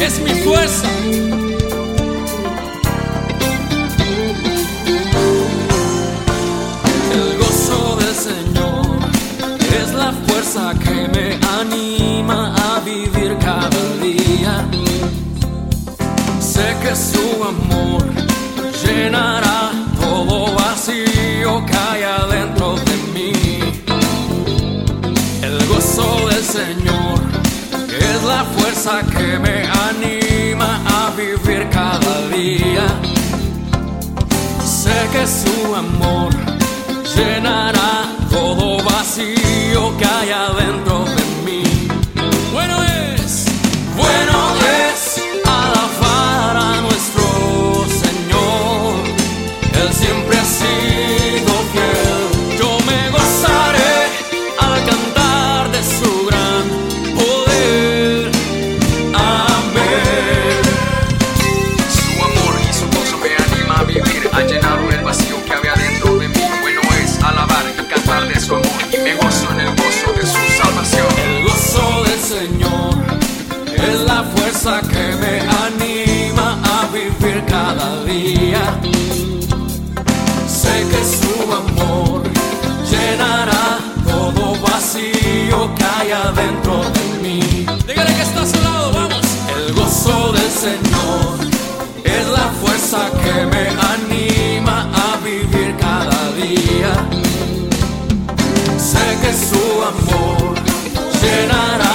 es mi fuerza. El gozo del Señor es la fuerza que me anima a vivir cada día. Sé que su amor llenará todo vacío que hay adentro de mí. El gozo del Señor es la fuerza que me anima a vivir cada día. Sé que su amor llenará todo vacío que hay adentro de mí. Bueno es alabar a nuestro Señor. Él siempre ha sido fiel. Yo me gozaré al cantar de su gran poder. Amén. Su amor y su gozo me anima a vivir. Ha llenado el vacío que había dentro de mí. Bueno es alabar y cantar de su amor, y me gozo en el gozo de su salvación. El gozo del Señor es la fuerza que me anima a vivir cada día. Sé que su amor llenará todo vacío que hay adentro de mí. Dígale que está a su lado, vamos. El gozo del Señor es la fuerza que me anima a vivir cada día. Sé que su amor llenará